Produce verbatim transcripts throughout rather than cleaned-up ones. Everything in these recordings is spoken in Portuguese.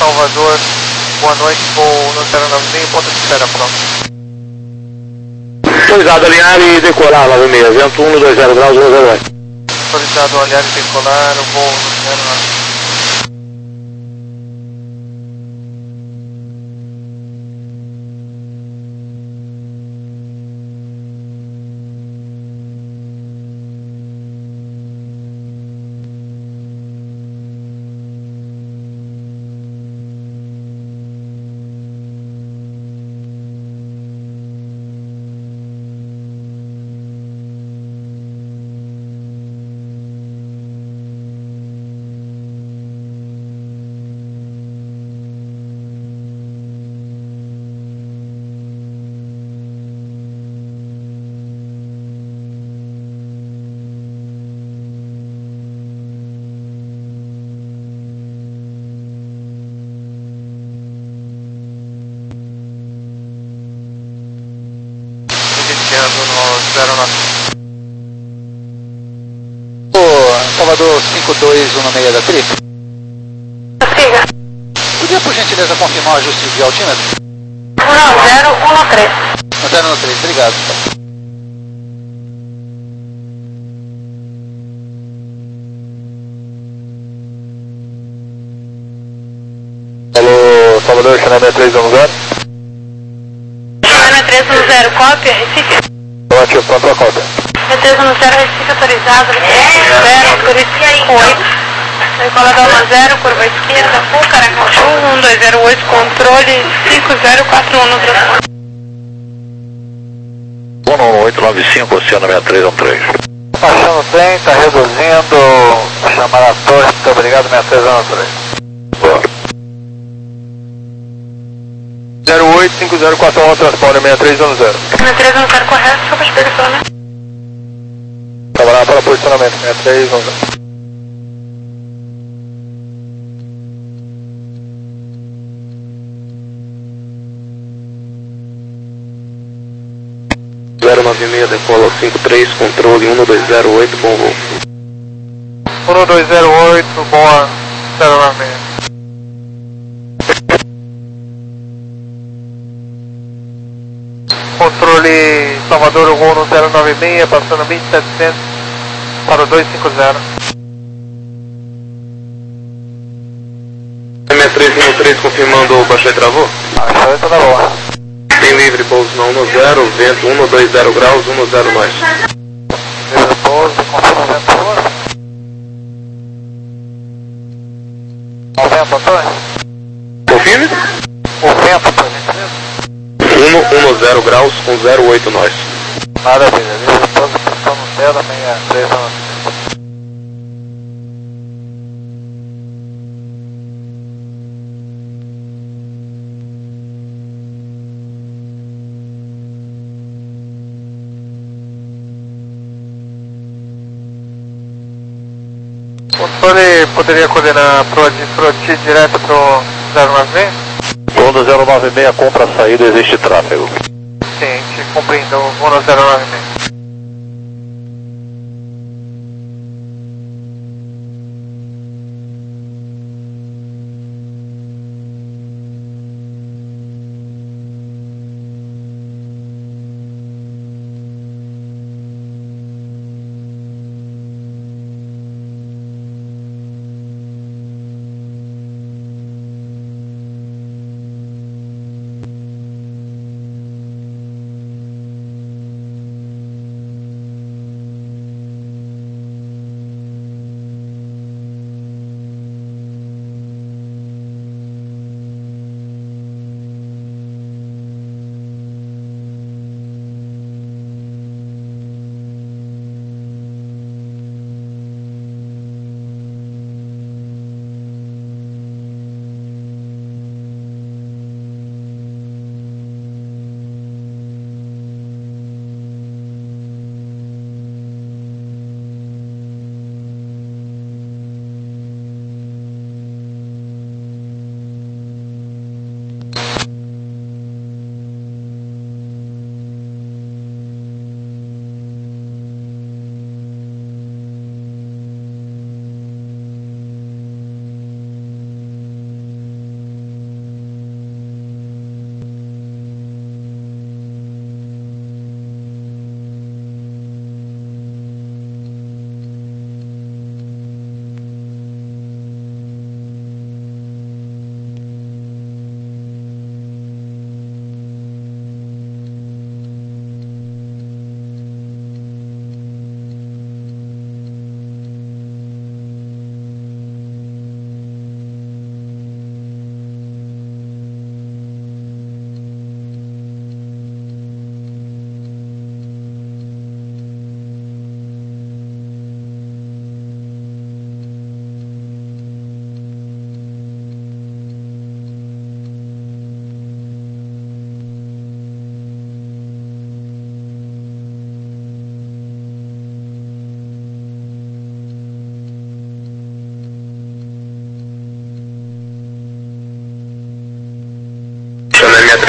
Salvador, boa noite, voo no zero nove seis, ponto de espera, pronto. Autorizado a alinhar e decolar, nove seis, vento um dois zero graus, um zero oito. Autorizado a olhar e decolar, voo no zero nove seis. Iniciando no zero nove seis. Ô, Salvador cinco dois um seis da Tri. Siga. Podia, por gentileza, confirmar o ajuste de altímetro? Não, zero um três. No zero três, obrigado. Alô, Salvador, Channel seis três um zero. Channel três um zero, cópia, Recife. Ótimo, pronto a cópia. Channel três um zero, Recife autorizado, zero, Recife cinco oito. Decolador zero, curva esquerda, full, Caracaju, um dois zero oito, controle cinco zero quatro um no transporte. um um oito nove cinco, Oceano seis três um três. Baixando o trem, está reduzindo, chamar a torre, muito obrigado, seis três um três. Boa. zero oito cinco zero quatro um, transponder seis três um zero. Channel três um zero correto, só para explicação, né? Trabalhar para posicionamento seis três um zero. zero nove seis, decola cinco três, controle um dois zero oito, bom voo. um dois zero oito, boa, zero nove seis. Controle Salvador, o voo no zero nove seis, passando mil e setecentos para o dois cinco zero. seis três um três, confirmando o baixo e travou. Ah, isso aí tá boa. Tem livre, pouso na um zero, vento um dois zero graus, um zero mais. Beleza, pouso, confirma o vento agora. O vento, Antônio? Confirme? O vento, por gentileza? um zero graus com zero oito nós. Maravilha, beleza, pouso, posição no céu da seis três um. O controle poderia coordenar pro, pro ti direto pro zero nove seis? Quando zero nove seis compra a saída, existe tráfego. Sim, te compreendo, vou no zero nove seis.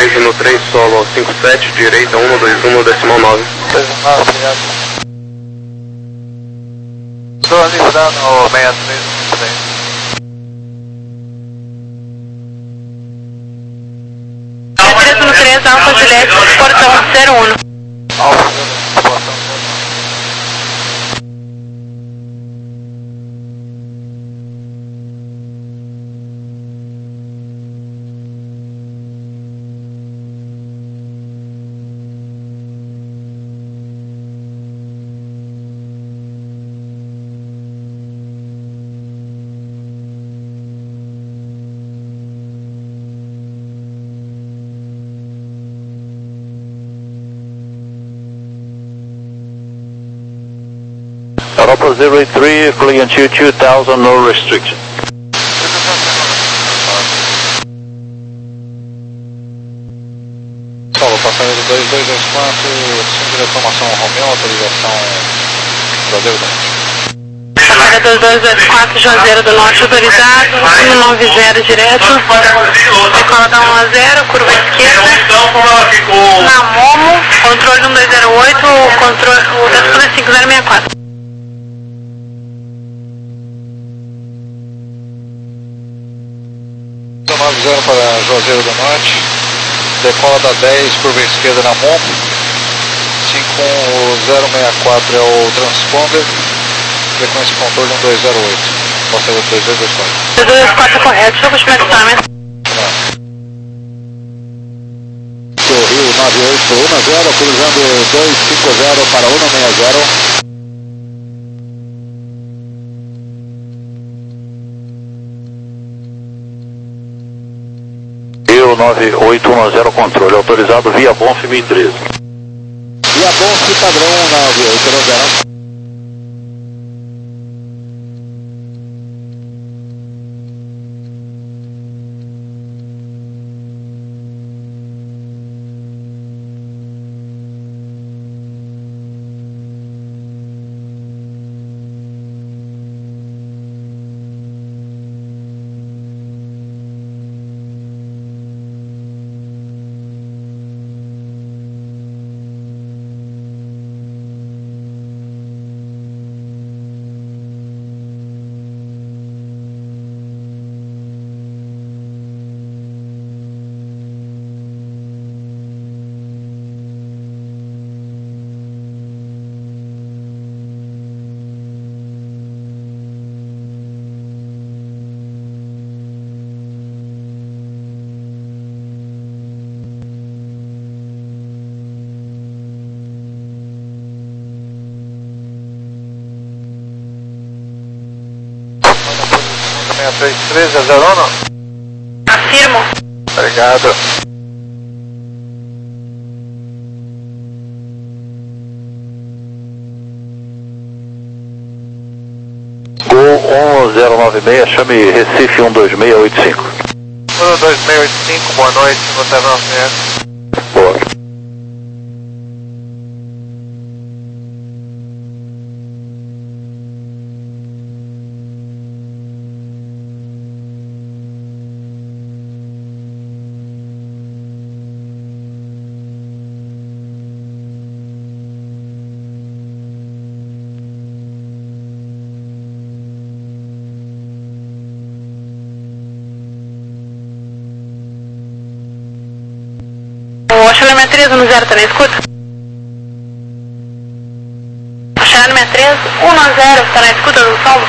três um três, solo ao cinco sete, direita um dois um, decimal nove. dois um nove, obrigado. Estou livrando o seis três um três. três um três, Alfa Juliette, portão zero um. Alfa Juliette, portão zero um. Europa zero eight three, flying to two thousand, no restriction. Solo, passageiro dois dois dois quatro, cinco de informação Romeu, autorização Juazeiro do Norte. Passageiro dois dois dois quatro, Juazeiro do Norte, autorizado, um nove zero direto, decola da um a zero, curva esquerda, na Momo, controle um dois zero oito, o controle, o telefone é cinco zero seis quatro. nove zero para Juazeiro do Norte, decola da dez, curva esquerda na Momo, cinco um zero seis quatro é o transponder, frequência controle um dois zero oito, passageiro dois dois dois quatro. dois dois dois quatro é correto, deixa eu continuar aqui também. Rio nove oito um zero, cruzando dois cinco zero para um seis zero. Rio nove oito um zero, controle autorizado via Bonf mil e treze. Via Bonf padrão nove oito um zero. seis três três, é zero um? Afirmo. Obrigado. Gol um zero nove seis, chame Recife um dois seis oito cinco. um dois seis oito cinco, boa noite, você não conhece. Boa. O Charlie três um zero, tá na escuta? O Charlie três um zero, tá na escuta do solo?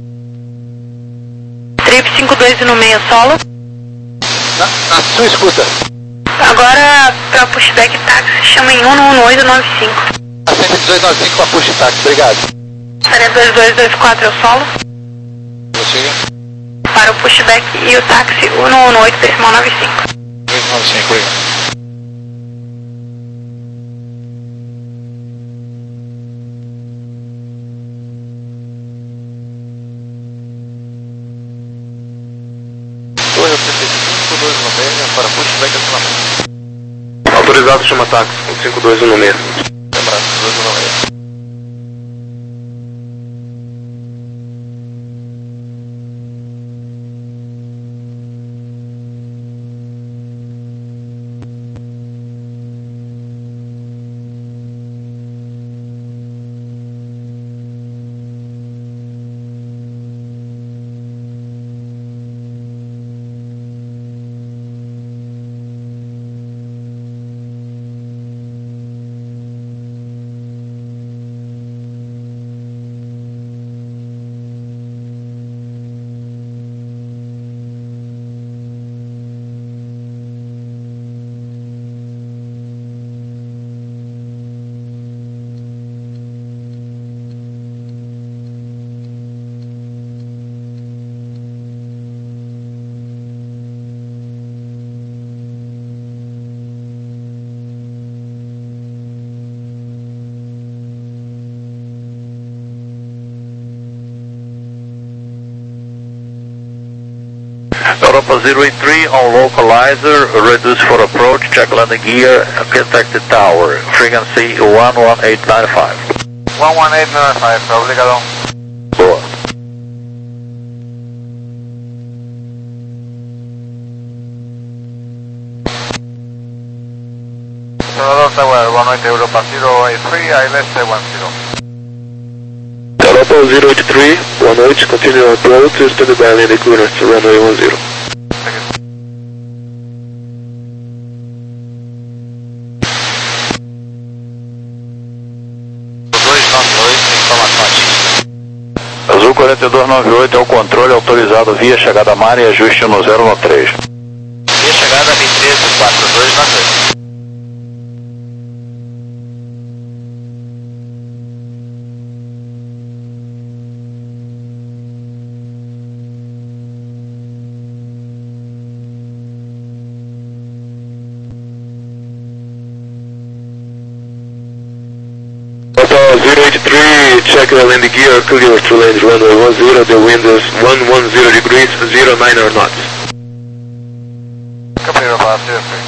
Trip cinco dois no meio solo. Na, na sua escuta. Agora, pra pushback táxi, chama em um um oito nove cinco. A cento e dezoito nove cinco para push táxi, obrigado. Área dois dois dois quatro é o solo. Prossiga. Para o pushback e o táxi um um oito decimal nove cinco. dois nove cinco, obrigado. dois um seis para pushback acima. Autorizado, chama táxi, cinco dois um seis. Lembrado, dois um seis. Europa zero eight three on localizer, reduce for approach, check landing gear, contacted tower, frequency one one eight nine five. one one eight nine five, obrigado. Boa. Salvador Tower, boa noite, Europa zero eight three, I left ten. Europa zero eight three, boa noite, continue approach, stand by landing clearance, runway one zero. Azul quarenta e dois noventa e oito é o controle autorizado via chegada mar e ajuste no zero no três. Via chegada M treze quatro dois nove oito. zero eight three, check the landing gear, clear to land runway one zero, the wind is one one zero degrees, zero nine or knots. Copy, Europa zero three.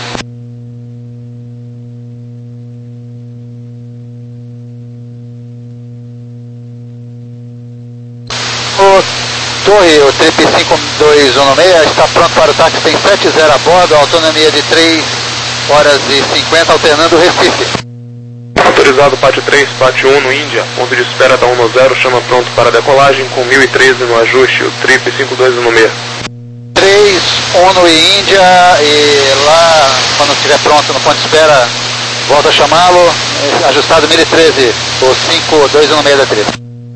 O Torre, o Trip cinco dois um seis está pronto para o táxi, tem sete zero a bordo, autonomia de três horas e cinquenta, alternando o Recife. Autorizado pátio três, pátio um no Índia, ponto de espera da um zero, chama pronto para decolagem com mil e treze no ajuste, o Trip cinco dois um seis. três, um no Índia, e lá, quando estiver pronto no ponto de espera, volta a chamá-lo, ajustado mil e treze, o cinco dois um seis da Trip.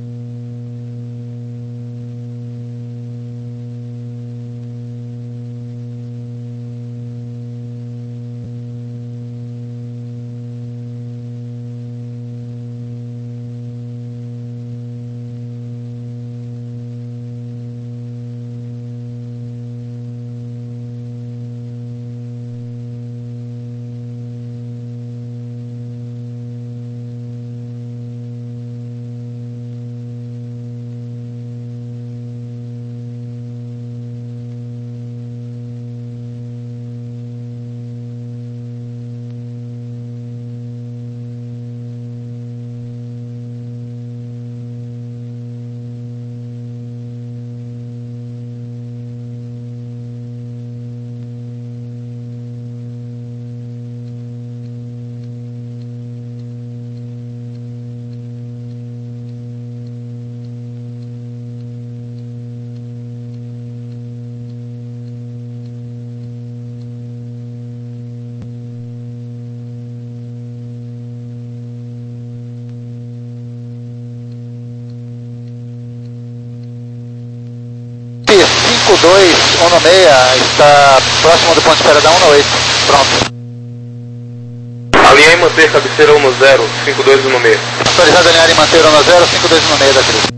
cinco dois um seis está próximo do ponto de espera da um oito, pronto. Alinhar e manter cabeceira um zero, cinco dois um seis. Autorizado a alinhar e manter um zero, cinco dois um seis da Trip.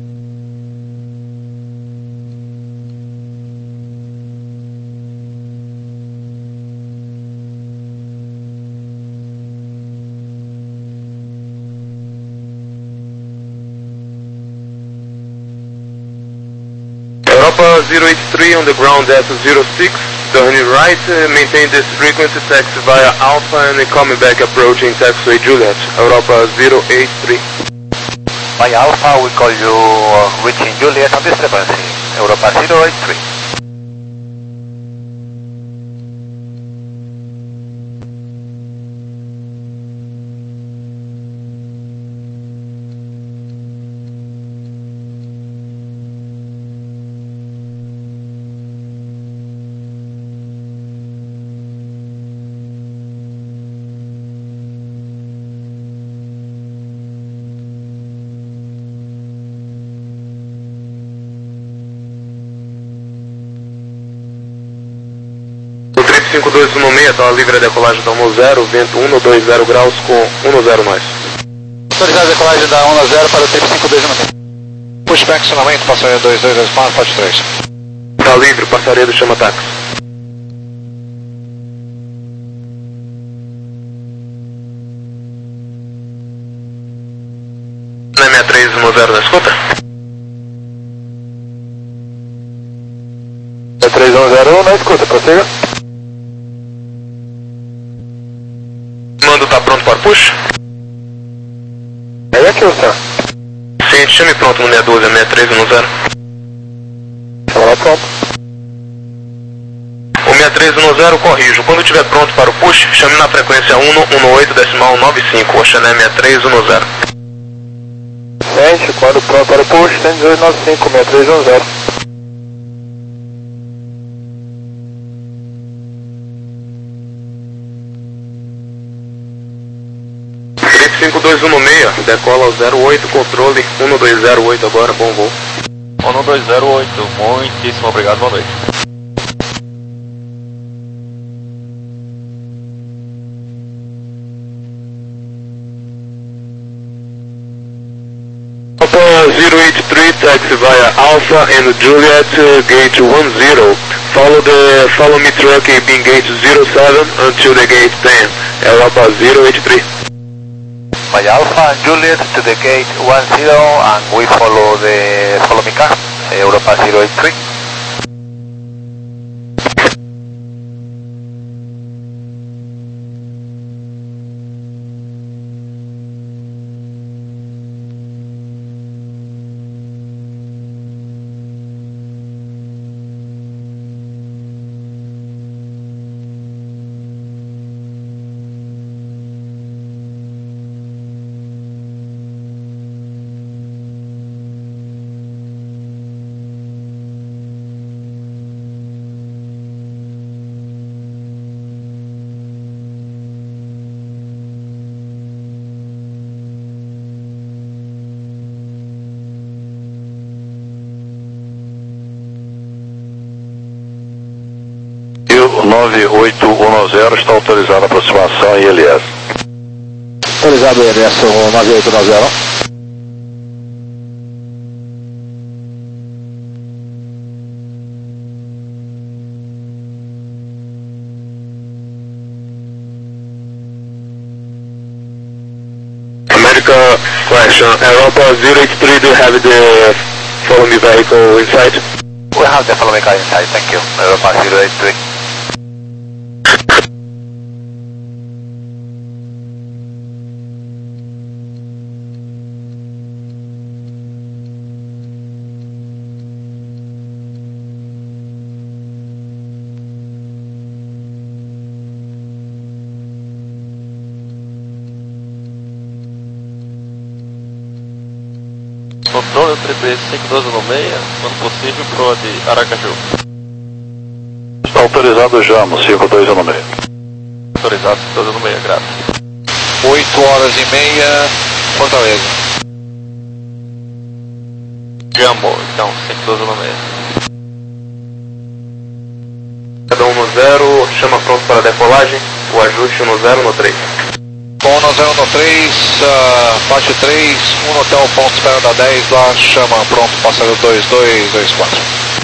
Europa zero eight three on the ground at zero six, turning right, uh, maintain this frequency, taxi via Alpha and coming back approaching taxiway Juliet, Europa zero eight three. By Alpha, we call you uh, reaching Juliet on this frequency, Europa zero eight three. cinco dois um seis, está livre a decolagem da um zero, vento um dois zero graus com um zero nós. Autorizado a decolagem da um zero para o Trip cinco dois um seis. Pushback, acionamento, passageiro dois dois dois, pode três. Está livre, passageiro chama táxi. Na sessenta e três um zero na escuta? três um zero um, né? Escuta, prossiga. Mando tá pronto para push? É aqui, senhor. Sim, chame pronto no seis um dois, seis três um zero. Chama lá pronto. O seis três um zero, corrijo. Quando estiver pronto para o push, chame na frequência um um oito decimal nove cinco, Oxané seis três um zero. Gente, quando pronto para o push, tem dezoito nove cinco, seis três um zero. cinco dois um seis, decola ao zero oito, controle um dois zero oito agora, bom voo. um dois zero oito, muitíssimo obrigado, boa noite. zero eight three, taxi via Alpha and Juliet, uh, gate one zero. Follow the follow me truck being gate zero seven until the gate ten. Europa zero eight three. By Alpha and Juliet to the gate one zero and we follow the follow me car, Europa zero eight three. nove oito um zero está autorizado a aproximação em I L S. Autorizado I L S nove oito um zero. America question, Europa zero eight three, do you have the follow me vehicle inside? We have the follow me car inside, thank you. Europa zero eight three. Controle triple cinco doze no seis, quando possível, pro de Aracaju. Está autorizado já no cinco dois um seis. Autorizado cinco doze no seis, graças. oito horas e meia, Fortaleza. Jumbo, então, cinco doze no seis. Cada um no zero, chama pronto para decolagem, o ajuste no zero no três. Bom, no zero no três, uh, parte três, um hotel, ponto espera da dez, lá chama pronto, passageiro dois dois dois quatro.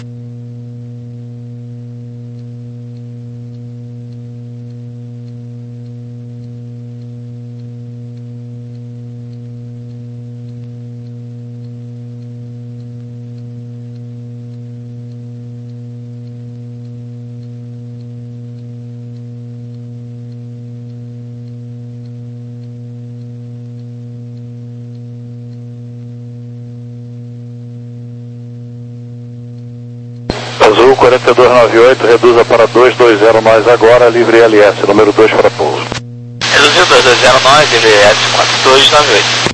Azul quarenta e dois noventa e oito, reduza para dois dois zero nós agora, livre I L S, número dois para pouso. Reduziu dois dois zero nós, livre I L S quatro dois nove oito.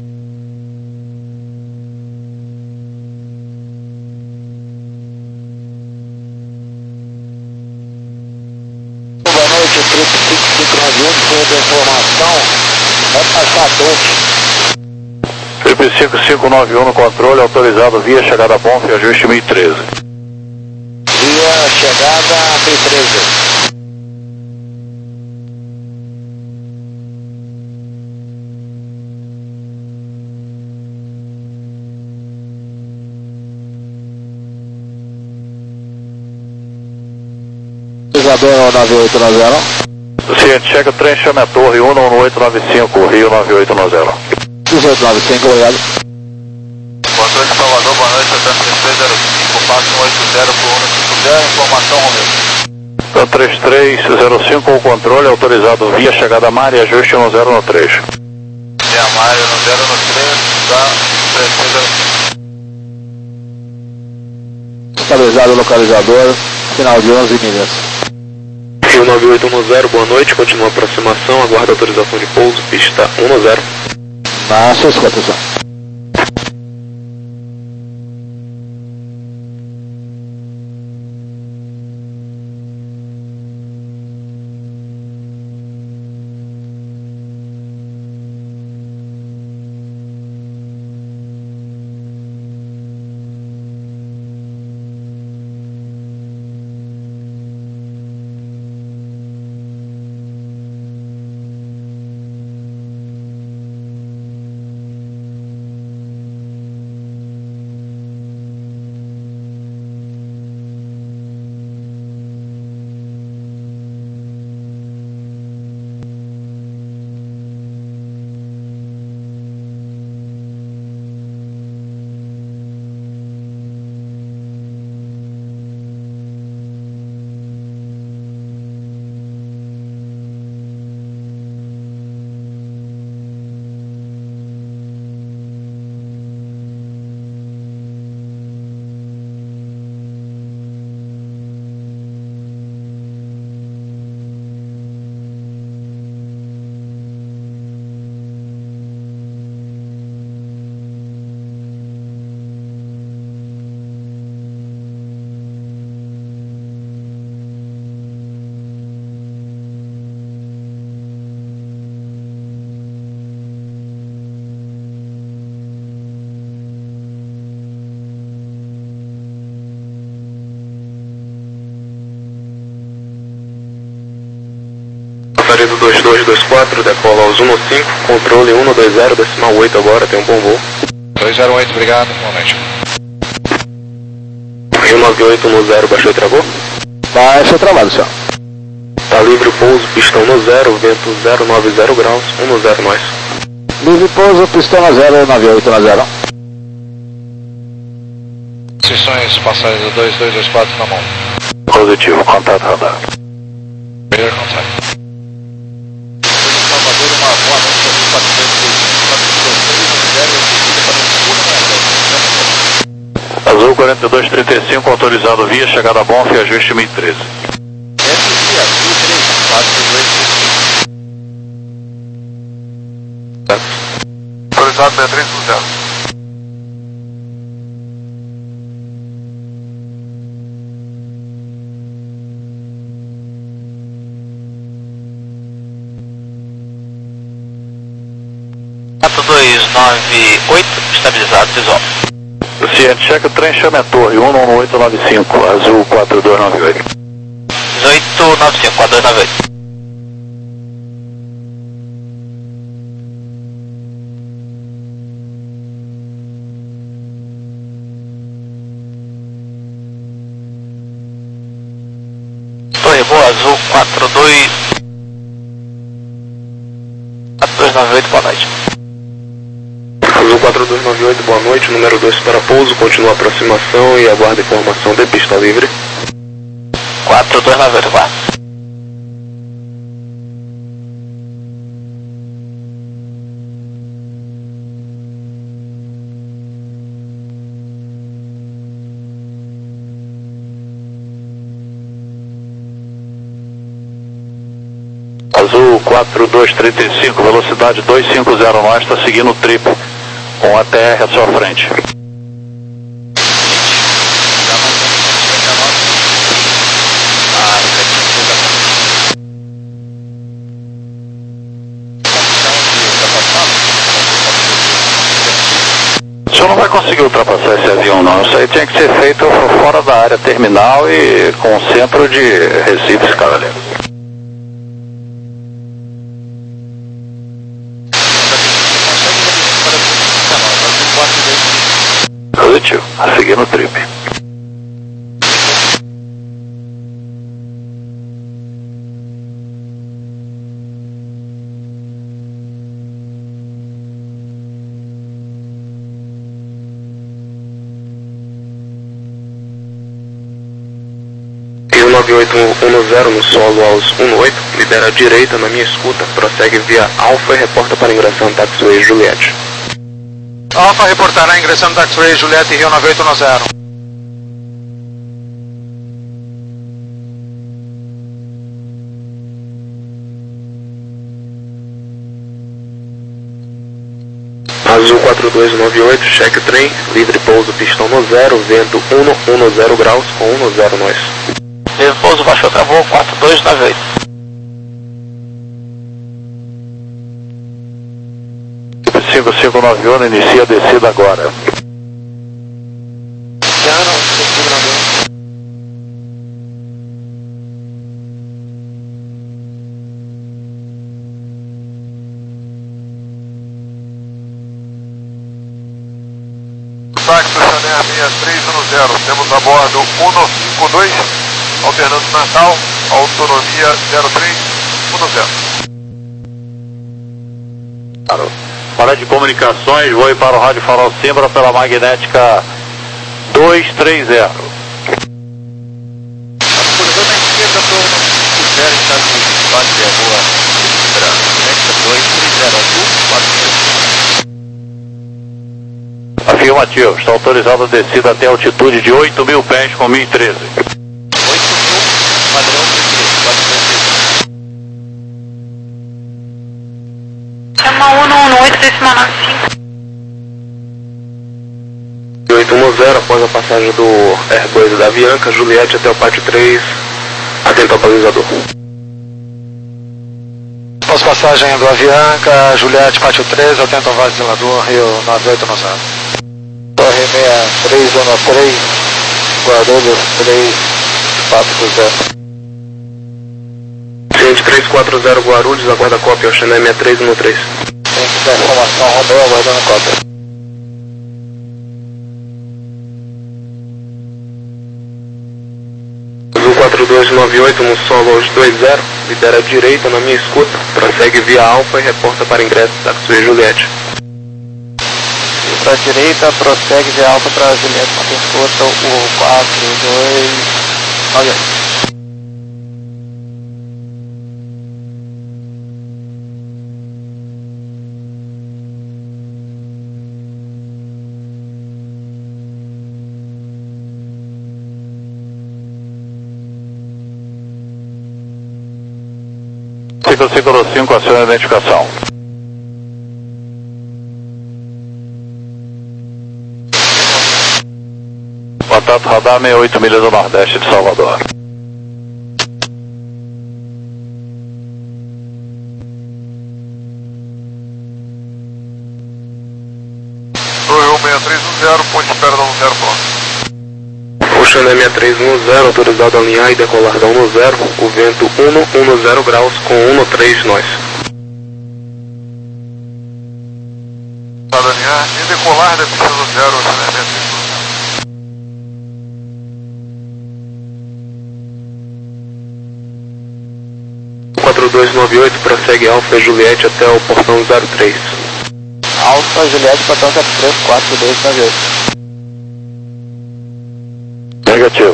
Boa noite, Triple cinco cinco nove um, sobre a informação, é passar doce. Triple cinco cinco nove um no controle, autorizado via chegada bom, e ajuste mil e treze. Via chegada mil e treze. Isadora nove oito nove zero. Ciente, chega o trem, chame a torre um um oito nove cinco, Rio nove oito nove zero. dezoito nove cinco, obrigado. Boa noite, Salvador, boa noite, Santana três zero cinco, passo um oito zero por um cinco zero, informação, Romeu. Então três três zero cinco com o controle autorizado via chegada Mária, ajuste no zero no trecho. Via Mária no zero no trecho, tá? três três zero cinco. Estabilizado o localizador, final de onze milhas. Rio nove oito um zero, boa noite, continua a aproximação, aguarda autorização de pouso, pista um zero. Na sua escuta, atenção. Passaredo dois dois dois quatro, decola aos um cinco, controle um dois zero, decimal oito agora, tem um bom voo. dois zero oito, obrigado, boa noite. Rio nove oito um zero, baixou e travou? Baixo travado, senhor. Tá livre o pouso, pista um zero, vento zero nove zero graus, um zero nós. Livre pouso, pistão zero nove oito na zero. Sessões passaredo dois dois dois quatro na mão. Positivo, contato radar. Melhor contato. Salvador, uma boa noite a quatro três três Azul quarenta e dois trinta e cinco, autorizado via chegada Bonf e ajuste mil e treze. Autorizado sessenta e três por zero. quatro dois nove oito, estabilizado, visual. Ciente, checa trem chama torre um um oito nove cinco, azul quatro dois nove oito. dezoito nove cinco, quatro dois nove oito. Torre boa, azul quatro dois nove oito, boa noite. Azul quatro dois nove oito, boa noite, número dois para pouso, continua a aproximação e aguarda informação de pista livre. quatro dois nove oito, quatro. Azul quatro dois trinta e cinco, velocidade duzentos e cinquenta nós, está seguindo o trip, com a T R à sua frente. O senhor não vai conseguir ultrapassar esse avião não, isso aí tinha que ser feito fora da área terminal e com o centro de Recifes, Cavaleiro. Positivo, a seguir no trip. Rio nove nove oito um zero no solo aos um oito, lidera a direita na minha escuta, prossegue via Alfa e reporta para ingressão Taxiway Juliette. Alfa reportará ingressando Taxiway Juliette Rio nove oito um zero. Azul quatro dois nove oito, cheque o trem, livre pouso pistão no zero, vento um um zero graus com um zero nós. Livre pouso baixou travou quatro dois nove oito. cinco cinco nove um, inicia a descida agora. Táxi Chanel seis três um zero, temos a bordo um cinco dois, alternando Natal, autonomia zero três um zero. Claro. Para de comunicações, vou ir para o rádio farol Simbra pela magnética dois três zero. Acordou na esquerda para o cinco zero, está no bate a rua Simbra, magnética dois três zero, azul quatro dois. Afirmativo, está autorizada a descida até altitude de oito mil pés com mil e treze. oito mil, padrão quatro dois. Chama um um oito, décima nove cinco. oito um zero, após a passagem do R dois da Avianca, Juliette até o pátio três, atento ao balizador. Após passagem do Avianca, Juliette, pátio três, atento ao balizador, Rio nove oito um zero. Torre seis três um três, Guarulhos três quatro zero. Ciente três quatro zero Guarulhos, aguarda cópia ao Chanel seis três um três. Tem que dar informação, Romeu, aguardando cópia. Azul quatro dois nove oito, no solo aos dois zero, lidera a direita na minha escuta, prossegue via Alfa e reporta para ingresso Taxiway Juliette. Para a direita, prossegue via Alfa para Juliette, mantém escuta o quatro dois nove oito. cinco cinco cinco, aciona a identificação. Contato radar sessenta e oito milhas do Nordeste de Salvador. Torre seis três um zero, ponte espera da um zero pronto. O Chanel seis três um zero, autorizado a alinhar e decolar da um zero, o vento um um zero graus com um três nós. Para alinhar e decolar da pista do zero, Chanel seis três um zero. quatro dois nove oito, prossegue Alfa e Juliette até o portão zero três. Alfa, Juliette, portão zero três quatro dois nove oito. Negativo.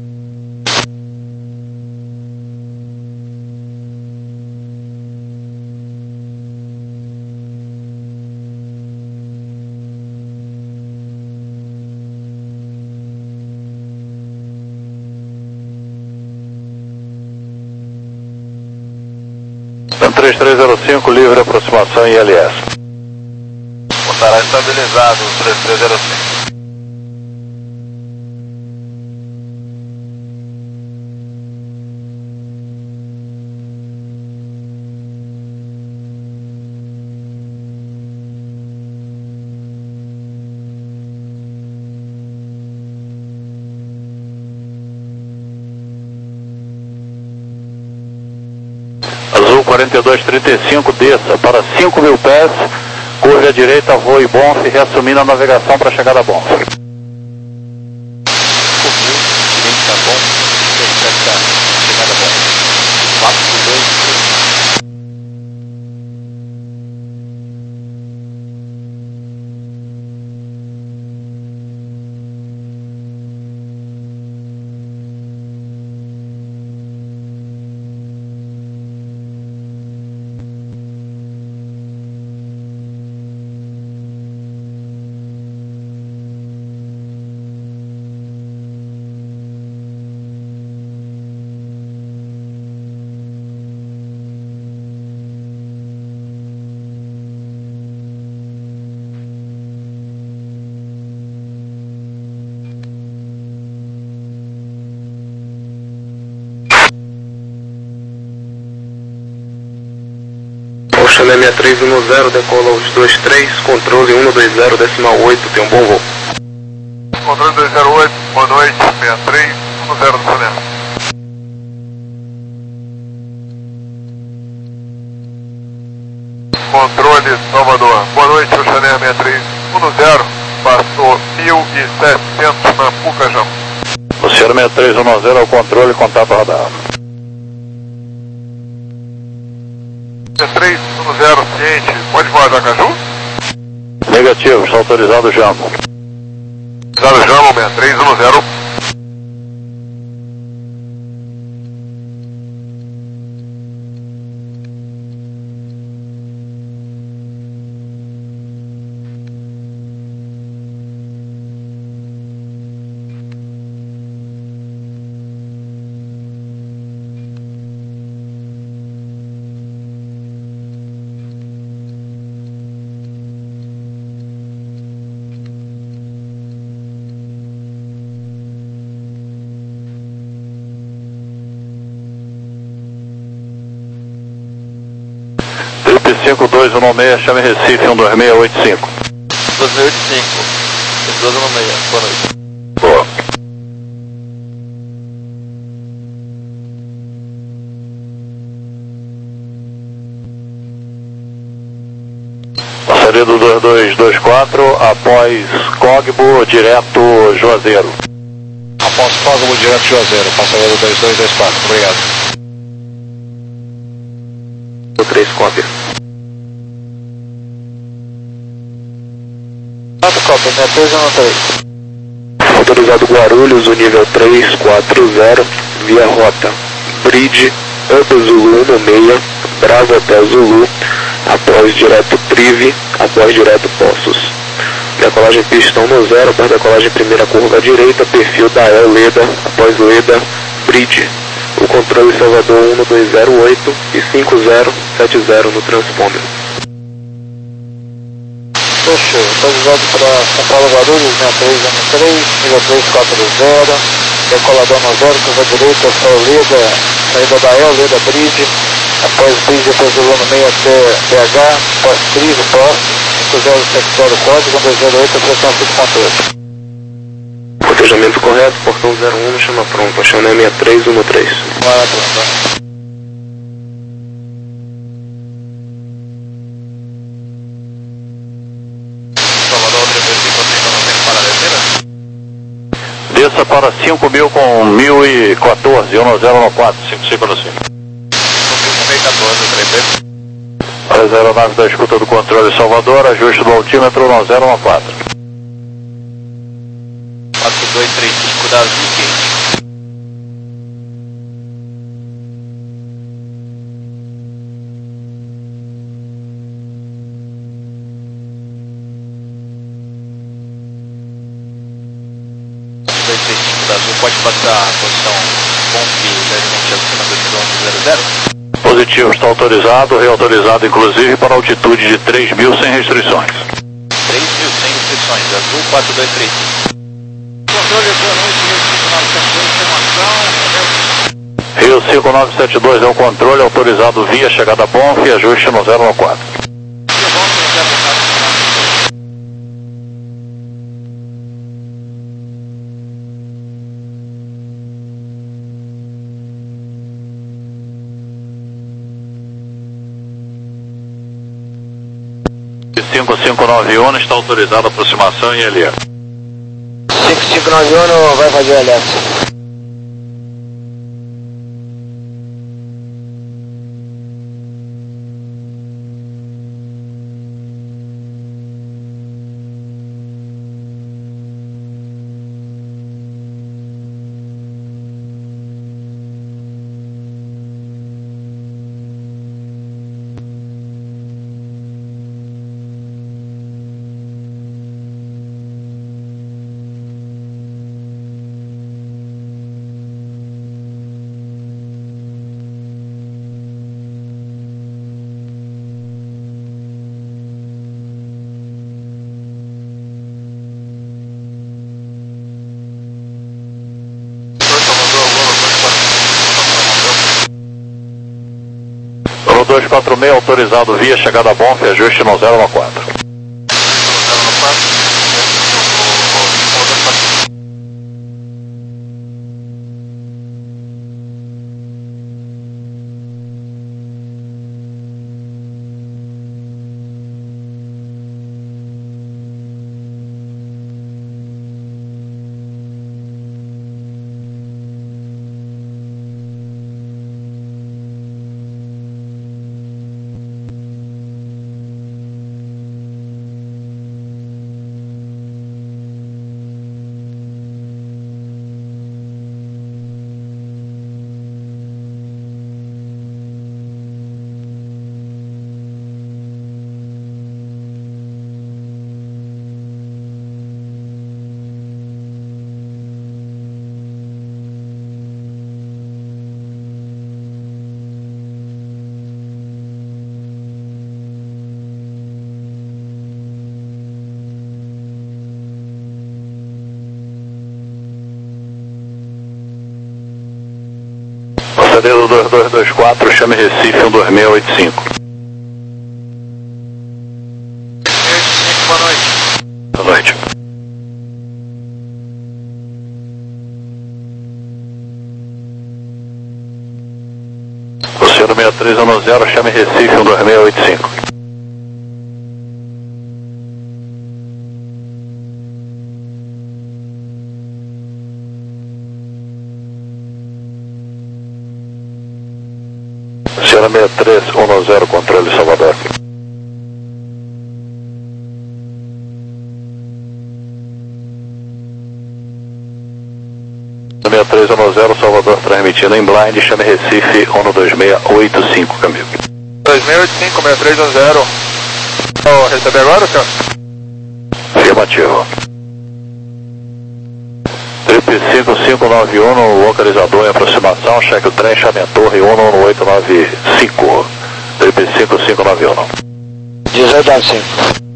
três três zero cinco, livre aproximação I L S. Estará estabilizado o três três zero cinco. Azul quarenta e dois trinta e cinco, desça para cinco mil pés, curva à direita, voe Bonf, reassumindo a navegação para chegar a Bonf. Direita bom, chegada bom. quatro dois. Chanel seis três um zero, decola os dois três, controle um dois zero, decimal oito, tem um bom voo. Controle dois zero oito, boa noite, seis três um zero do Chanel. Controle Salvador, boa noite, o Chanel seis três um zero, passou mil e setecentos na Pucajão. Luciano seis três um zero, ao controle, contato radar. seis três um zero, ciente, pode voar Jacaju? Negativo, está autorizado o Jambo. Autorizado Jambo, seis três um zero. cinco dois um seis, chame Recife um dois seis oito cinco. dois seis oito cinco. cinco dois um seis, boa noite. Boa. Passaria do dois dois dois quatro, após Cogbo, direto Juazeiro. Após Cogbo, direto Juazeiro, passaria do dois dois dois quatro, obrigado. O três, cópia. Cópia, seis três um três. Autorizado Guarulhos, o nível três quatro zero, via rota Bridge, Up Zulu no meia, Bravo até Zulu, após direto Trive, após direto Poços. Decolagem pistão no zero, após decolagem primeira curva à direita, perfil da El Leda, após Leda, Bridge. O controle Salvador um dois zero oito e cinco zero sete zero no transponder. Fechou, autorizado para São Paulo Guarulhos, seis três um três, nível três quatro zero, decolador no zero, curva direita, Sol Leda, saída da El, Leda Bridge, após Bridge até Zulu no meio até B H, após Trigo, posto, cinco zero sete zero código, um dois zero oito, pressão cinco ponto oito. Cotejamento correto, portão zero um, chama pronto, Chanel seis três um três. Vai lá, pronto. Desça para cinco mil com mil e quatorze, um zero um quatro, cinco cinco no cinco. Faz a aeronave da escuta do controle Salvador, ajuste do altímetro um zero um quatro. quatro dois três cinco da Vicky. dois três cinco da Azul, pode passar a posição Conf levemente acima do quilômetro zero zero? Positivo, está autorizado, reautorizado inclusive para altitude de três mil sem restrições. três mil sem restrições, Azul quatro dois três cinco. Controle, boa noite, Rio cinco nove sete dois é o controle, autorizado via chegada a Bonf e ajuste no zero um quatro. cinco cinco nove um está autorizado a aproximação em L E. cinco cinco nove um vai fazer L S. dois quatro seis, autorizado via chegada a Bonf, ajuste no zero um quatro. Passadeiro dois dois dois quatro, chame Recife um dois seis oito cinco. Boa noite. Boa noite. Oceano seis três um zero, chame Recife um dois seis oito cinco. Oceano seis três um zero, controle Salvador. seis três um zero, Salvador transmitindo em blind, chame Recife um dois seis oito cinco, Camilo. dois seis oito cinco, seis três um zero. Oh, recebe agora, senhor? Afirmativo. Trip cinco cinco nove um no localizador em aproximação, cheque o trem, chame a torre um um oito nove cinco. Trip cinco cinco nove um. dezoito nove cinco.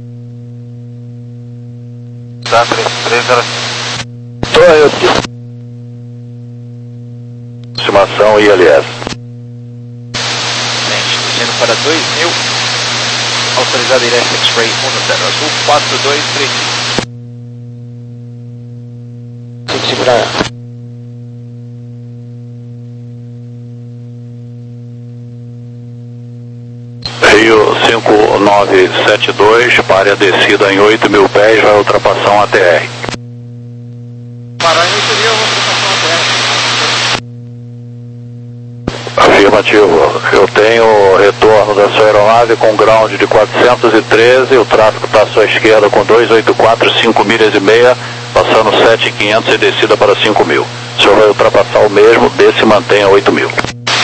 Tá, três três zero. Torre oito. Aproximação I L S. Descendo para dois mil, autorizado direto X-Ray um zero azul quatro dois três cinco. cinco cinco para Rio cinco nove sete dois, pare a descida em oito mil pés, vai ultrapassar um A T R. Parar em oito mil, eu vou ultrapassar a terra. Afirmativo. Eu tenho retorno da sua aeronave com ground de quatrocentos e treze, o tráfego está à sua esquerda com duzentos e oitenta e quatro, cinco milhas e meia, passando sete mil e quinhentos e descida para cinco mil. O senhor vai ultrapassar o mesmo, desce e mantenha oito mil.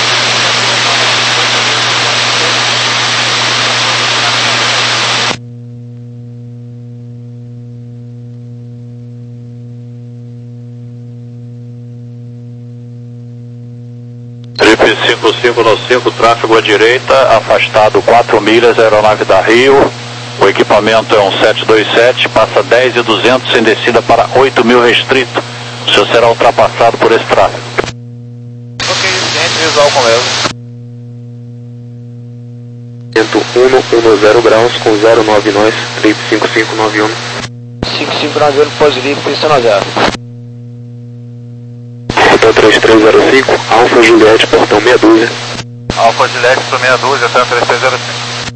Trip cinco cinco no cinco, tráfego à direita, afastado quatro milhas, aeronave da Rio. O equipamento é um sete dois sete, passa dez mil e duzentos em descida para oito mil restrito. O senhor será ultrapassado por esse tráfego. Ok, gente, visual com ela. um um zero graus com zero nove nós, trip cinco cinco nove um. cinco cinco nove um, positivo, pista no zero. Portão três três zero cinco, Alfa Juliette, portão meia dúzia. Alfa Juliette para meia dúzia, até três três zero cinco.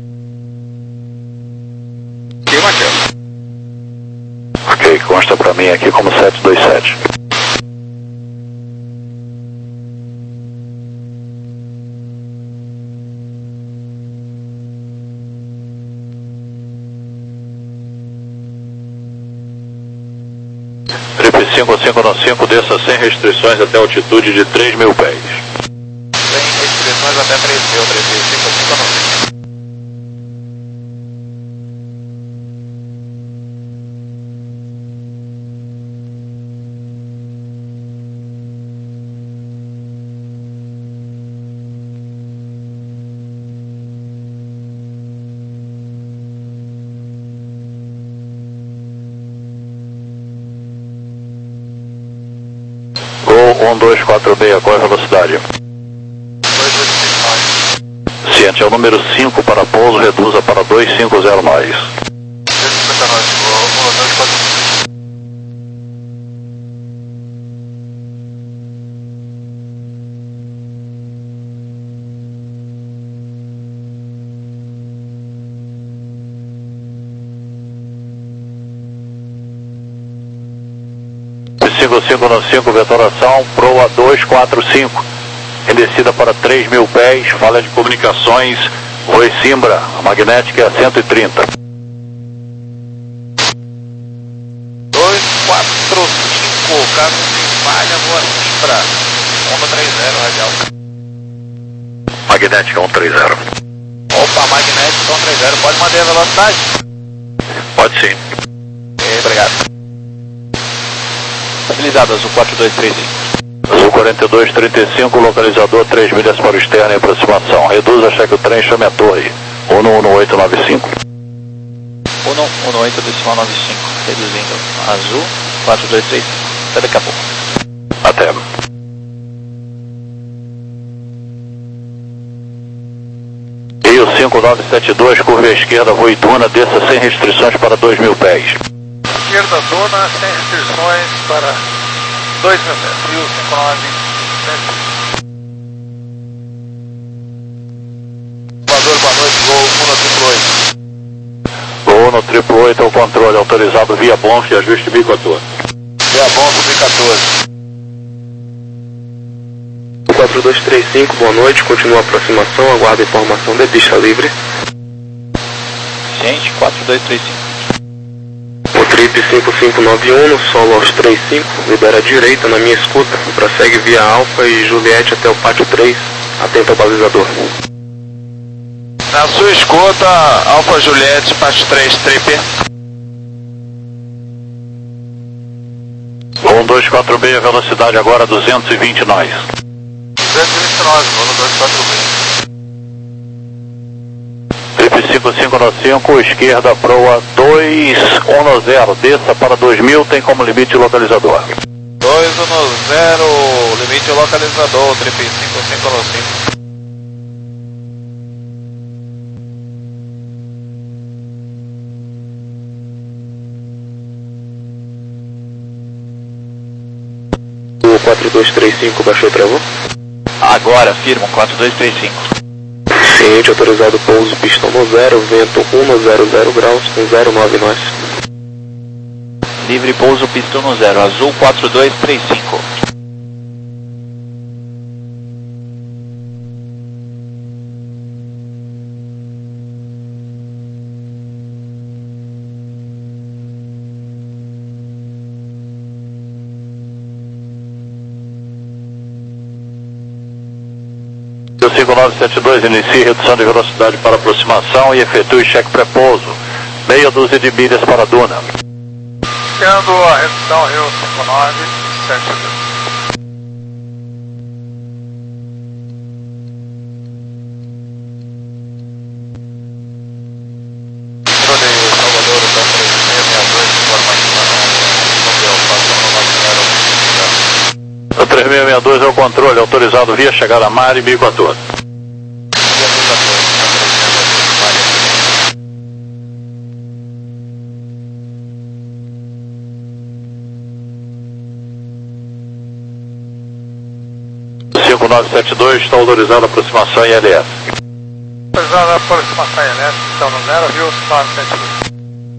Ok, Marcelo. Ok, consta para mim aqui como sete dois sete. Trip cinco cinco no cinco, desça sem restrições até altitude de três mil pés. Sem restrições até três mil, três mil, cinco cinco nove. Gol um dois quatro seis, qual é a velocidade? dois dois cinco nove. Suficiente, é o número cinco para pouso, reduza para dois cinco zero mais. duzentos e cinquenta e nove, um dois quatro. cinco cinco no cinco, vetoração, proa dois quatro cinco, em descida para três mil pés, falha de comunicações, Oi Simbra, a magnética é a cento e trinta. dois quatro cinco, caso de falha, boa Simbra, cento e trinta, radial. Magnética cento e trinta. Opa, magnética cento e trinta, pode manter a velocidade? Pode sim. É, obrigado. Estabilizado, azul quatro dois três cinco. Azul quarenta e dois trinta e cinco, localizador três milhas para o externo em aproximação. Reduza, cheque o trem, chame a torre. um um um oito nove cinco. um um um oito decimal nove cinco. Reduzindo. Azul quatro dois três cinco. Até daqui a pouco. Até. Rio cinco nove sete dois, curva à esquerda, Rua Iduna, desça sem restrições para dois mil pés. Esquerda dona, sem restrições para dois mil metros. Rio cinco nove sete. Voador, boa noite, gol um no triplo oito. Gol no triplo oito, é o controle, autorizado via Bonf e ajuste mil e quatorze. Via Bonf mil e quatorze. quatro dois três cinco, boa noite, continua a aproximação, aguarda informação de pista livre. Gente, quatro dois três cinco. O trip cinco cinco nove um, solo aos três cinco, libera a direita na minha escuta, prossegue via Alfa e Juliette até o pátio três, atento ao balizador. Na sua escuta, Alfa Juliette, pátio três, trip. um dois quatro seis, velocidade agora duzentos e vinte nós. duzentos e vinte e nove, um dois quatro seis. Trip cinco cinco no cinco, esquerda, proa dois um zero, desça para dois mil, tem como limite localizador. dois um zero, limite localizador, trip cinco cinco no cinco. O quatro dois três cinco baixou o travão? Agora, firma, quatro dois três cinco. Ciente, autorizado pouso, pistão no zero, vento um zero zero graus com zero nove nós. Livre pouso, pistão no zero, azul quatro dois três cinco. cinco nove sete dois, inicie redução de velocidade para aproximação e efetue cheque pré-pouso. Meia dúzia de milhas para a Duna. Tendo a redução Rio cinco nove sete dois. Salvador, então três seis seis dois, O três seis seis dois é o controle, autorizado via chegada a Mari mil e quatorze. cinco nove sete dois está autorizado a aproximação em L S. Autorizado a aproximação em L S, então no zero, Rio cinco nove sete dois.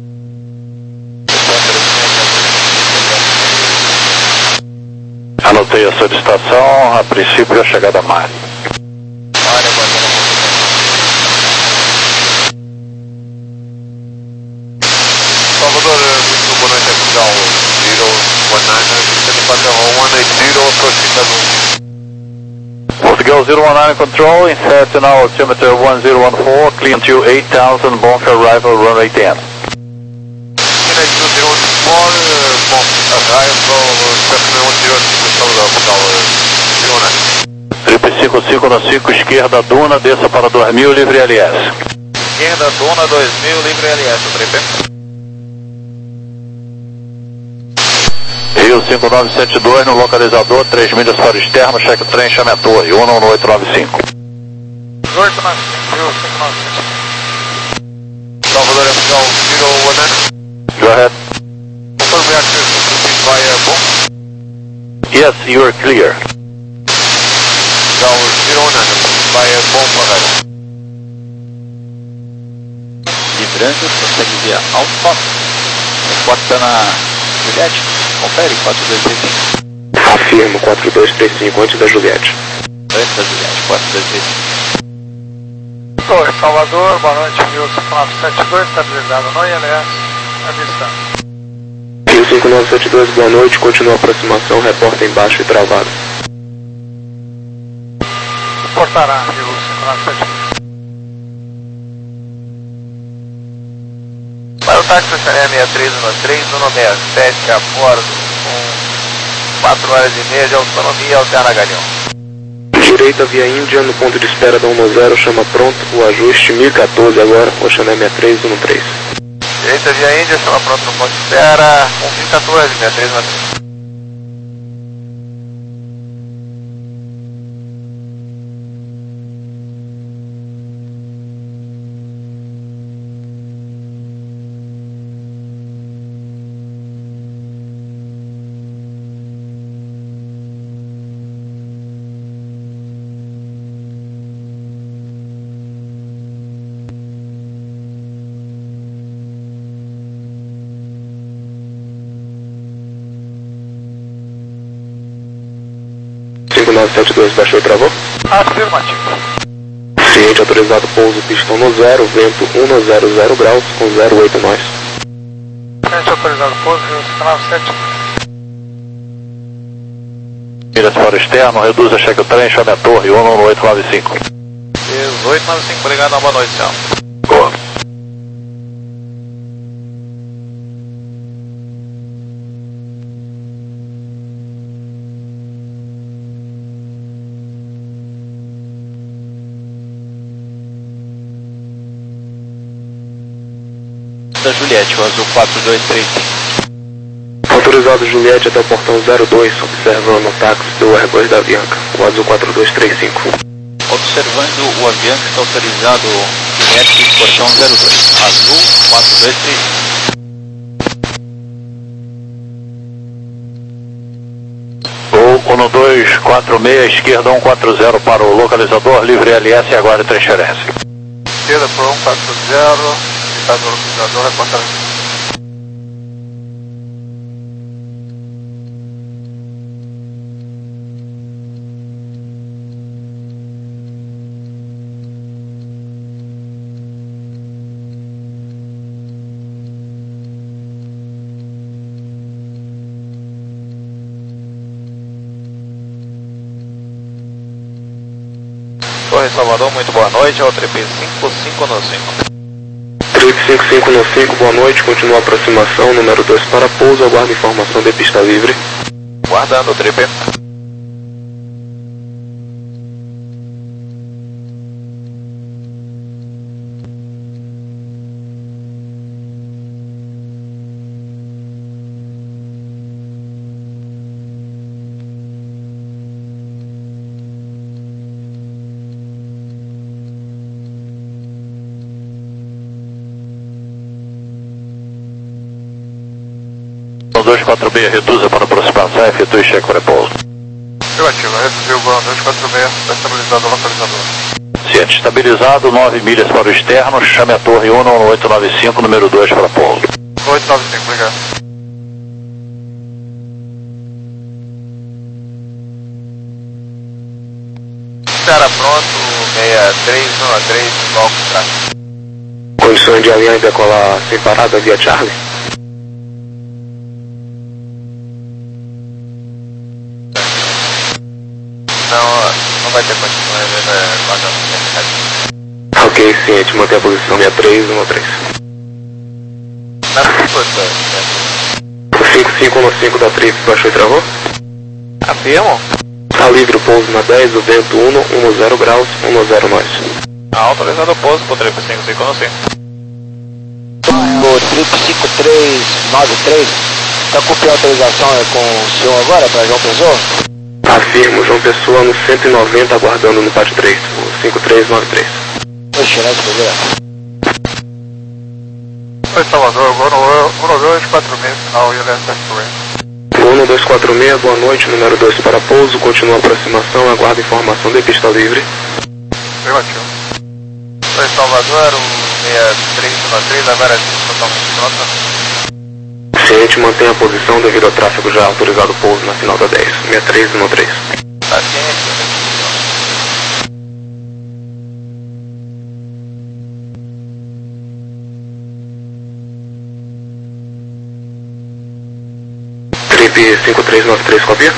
Anotei a solicitação, a princípio a chegada a Mari. Salvador, muito boa noite, aqui zero one nine, sendo padrão one eight zero, aproximando. Portugal zero one nine control, insert now altimeter one zero one four, clean to eight thousand, Bonf arrival runway ten. United two zero one four, Bonf arrival, Cessna one zero two, Salvador, Portugal zero one nine. Trip cinco cinco no cinco, esquerda, Duna, desça para dois mil, livre L S. Esquerda, Duna dois mil, livre L S, trip. Rio cinco nove sete dois no localizador, três milhas para o externo, cheque o trem, chame a torre, um um oito nove cinco. oito nove cinco, nove sete. Salvador Oficial zero one nine. Go ahead. Confirm reactor proceed via bomb. Yes, you are clear. Tower zero one nine, via bomb ahead. Livrando, consegue via Alfa. Reporta na Juliette. Confere, quatro dois três cinco. Afirmo, quatro dois três cinco, antes da Juliette. Antes da Juliette, quatro dois três cinco. Oi, Salvador, boa noite, Rio cinco nove sete dois, estabilizado no I L S, avistando. Rio cinco nove sete dois, boa noite, continua a aproximação, reporta embaixo e travado. Reportará, Rio cinco nove sete dois. Para o táxi C N E seis três um três, um seis sete a bordo, com quatro horas e meia de autonomia, alterna Galeão. Direita via Índia, no ponto de espera da um zero, chama pronto, o ajuste mil e quatorze agora, Ocean seis três um três. Direita via Índia, chama pronto no ponto de espera, com mil e quatorze, seis três um três. cinco nove sete dois, baixou e travou. Afirmativo. Ciente, autorizado pouso, pistão no zero, vento um zero zero graus, com zero oito nós. Ciente, autorizado pouso, Rio cinco nove sete dois. Milhas para o externo, reduz a cheque o trem, chame a torre, um oito nove cinco. dezoito nove cinco, obrigado, boa noite, senhor. Boa. Da Juliette, o azul quatro dois três cinco. Autorizado Juliette até o portão zero dois, observando o táxi do Airbus da Avianca, o azul quatro dois três cinco. Observando o Avianca, está autorizado Juliette, portão zero dois, azul quatro dois três cinco. Ou um dois quatro seis, esquerda um quatro zero para o localizador, livre L S e aguarde transferência. Esquerda por um quatro zero, está no localizador, reportamento. Torre Salvador, muito boa noite, é o trip cinco cinco no cinco. Trip cinco cinco no cinco, boa noite, continua a aproximação, número dois para pouso, aguarda informação de pista livre. Guardando o trip. dois quatro seis, reduza para aproximação, efetue cheque para pouso. Negativo, reduziu o dois quatro seis, está estabilizado o localizador. Ciente, estabilizado, nove milhas para o externo, chame a torre um oito nove cinco, número dois para pouso. oito nove cinco, obrigado. Espera pronto, seis três um três, logo atrás. Condições de alinhar e decolar sem parada via Charlie. Não, não vai ter condições, é vagando. Ok, ciente, manter a posição seis três um três. Nada de importante. O cinco cinco no cinco da Trip, baixou e travou. Afirmo. Está livre o pouso na dez, o vento um zero graus, um zero nós. Autorizado o pouso por trip cinco cinco no cinco. O Trip cinco três nove três, está com a autorização é com o senhor agora, para João Pessoa? Afirmo, João Pessoa no cento e noventa, aguardando no pátio três, o cinco três nove três. destinante brasileiro. Oi, Salvador, um dois quatro seis, final I L S X. um dois quatro seis, boa noite, número dois para pouso, continua a aproximação, aguarda informação de pista livre. Negativo. Oi, Salvador, um seis três um três, agora totalmente pronta. Ciente, mantém a posição devido ao tráfego já autorizado pouso na final da dez, seis três um três. Tá ciente, Trip cinco três nove três, copia?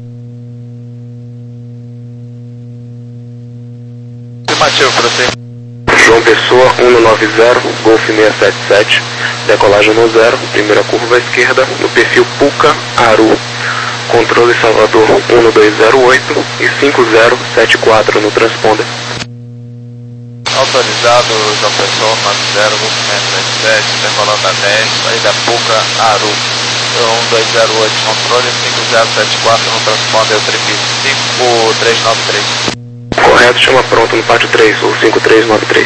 afirmativo para você. João Pessoa, um nove zero, Golf seis sete sete, decolagem no zero, primeira curva à esquerda, no perfil Puca, Aru. Controle Salvador um dois zero oito e cinco zero sete quatro no transponder. Autorizado, João Pessoa, nove zero, Golf seis sete sete, decolando a dez, saída Puca, Aru. um dois zero oito, controle cinco zero sete quatro no transponder, trip cinco três nove três. Correto, chama pronto no pátio três, ou cinco três nove três.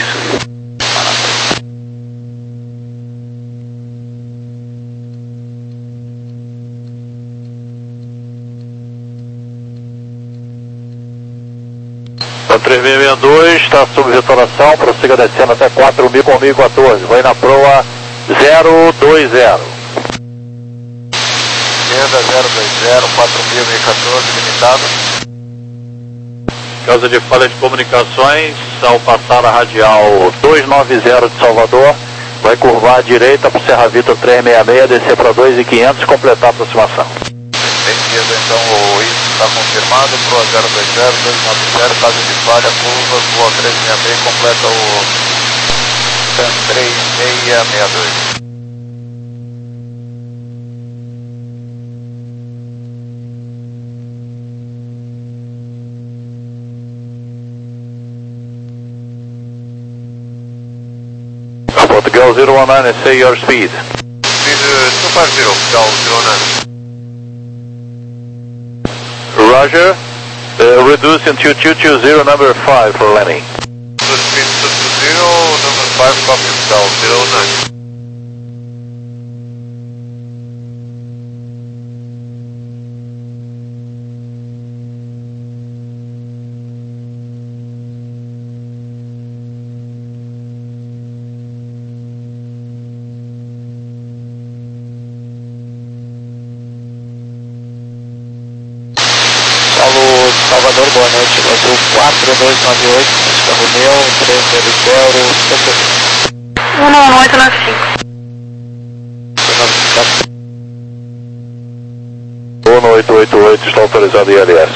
três seis seis dois, está sob retoração, prossiga descendo até quatro mil com mil e quatorze, vai na proa zero dois zero. Esquerda zero dois zero, quatro mil e quatorze, limitado. Causa de falha de comunicações, ao passar a radial duzentos e noventa de Salvador, vai curvar à direita para o Serra Vitor trezentos e sessenta e seis, descer para dois mil e quinhentos, completar a aproximação. Entendido, então o isso está confirmado, Pro zero dois zero, dois nove zero, caso de falha, curva, Pro trezentos e sessenta e seis, completa o três seis seis dois. Portugal zero one nine, say your speed. Speed two five zero, Portugal zero nine. Roger, uh, reducing to two two zero, number five for landing. Speed two two zero, number five, copy, Portugal zero nine. Salvador, boa noite, Azul quatro dois nove oito, carro meu, três zero zero, um nove oito nove cinco. um oito oito oito, está autorizado I L S.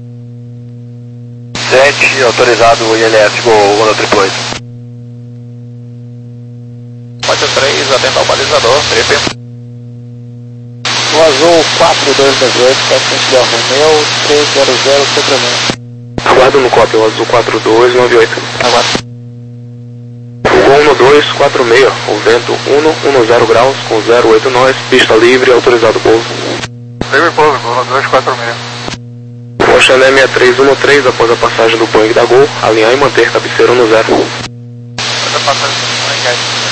sete, autorizado I L S, Gol, Gol triplo oito. Pode três, atenta ao balizador, trip. O Azul quatro dois nove oito, está frente da Romeu, três zero zero, Sacramento. Aguardo no cópia, o Azul quatro dois nove oito. Aguardo. O um dois quatro seis, o vento um dez graus, com zero oito nós, pista livre, autorizado pouso. Livre pouso, um dois quatro seis. Rochané seis três um três, após a passagem do Boeing da Gol, alinhar e manter cabeceira no zero. Após a passagem do Boeing, a gente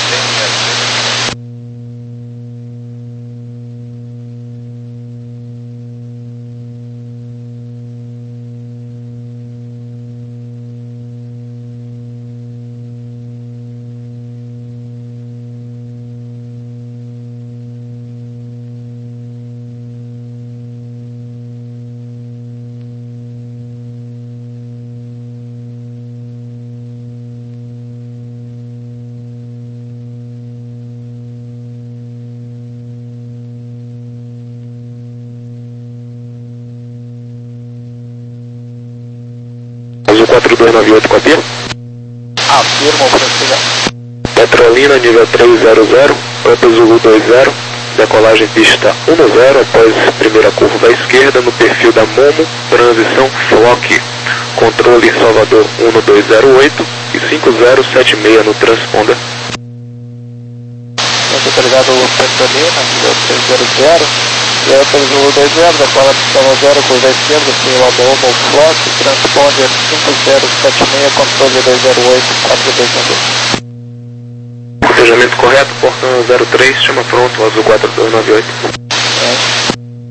Azul quatro dois nove oito, copia? Afirma, prossiga. Petrolina, nível três zero zero, Pampa Zulu dois zero, decolagem pista um zero, após primeira curva à esquerda, no perfil da Momo, transição Flock, controle Salvador um dois zero oito e cinco zero sete seis no transponder. Autorizado Petrolina, nível três zero zero, Delta Zulu dois zero, decola pistão zero, curva esquerda, sim, Lomba Homo Flock, transponde cinco zero sete seis, controle dois zero oito quatro dois um dois. Cortejamento correto, portão zero três, chama pronto, azul quatro dois nove oito. É.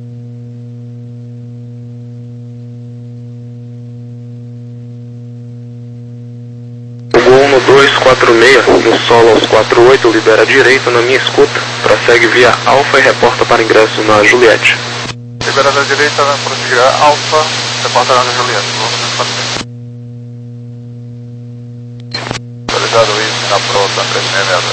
Gol no dois quatro seis, no solo aos quatro oito, libera a direita na minha escuta, prossegue via Alfa e reporta para ingresso na Juliette. Liberando a direita, vai prosseguir Alfa, reporta na Juliette. Autorizado isso, na pronta, três seis seis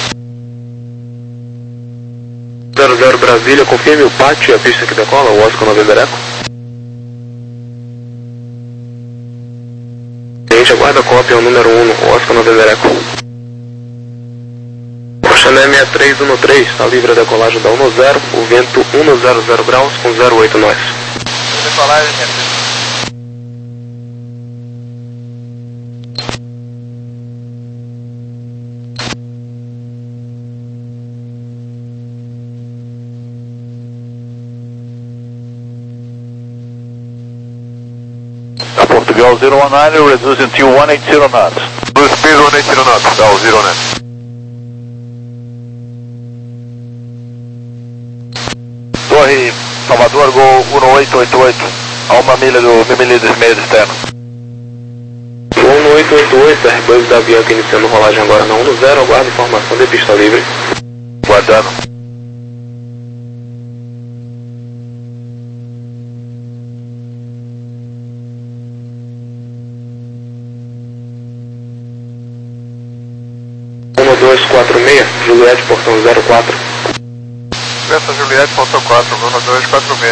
dois. zero zero Brasília, confirme o Pátio e a pista que decola, o Oscar November Eco. Cliente, aguarda a cópia, o número um, o Oscar November Eco. Rochané seis três um três, está livre a decolagem da um zero, o vento cento graus com zero oito nós. Decolagem, minha filha. Portugal zero one nine, reducing to one eighty knots. Blue speed one eighty knots, Dow zero nine. Torre Salvador, Gol um oito oito oito, a uma milha do Mimilides meio externo. Gol no oito oito oito, Airbus da Avianca iniciando rolagem agora na um zero, aguarda informação de pista livre. Guardando. um dois quatro seis, Juliette, portão zero quatro. Essa Juliette, portão quatro, um dois quatro seis.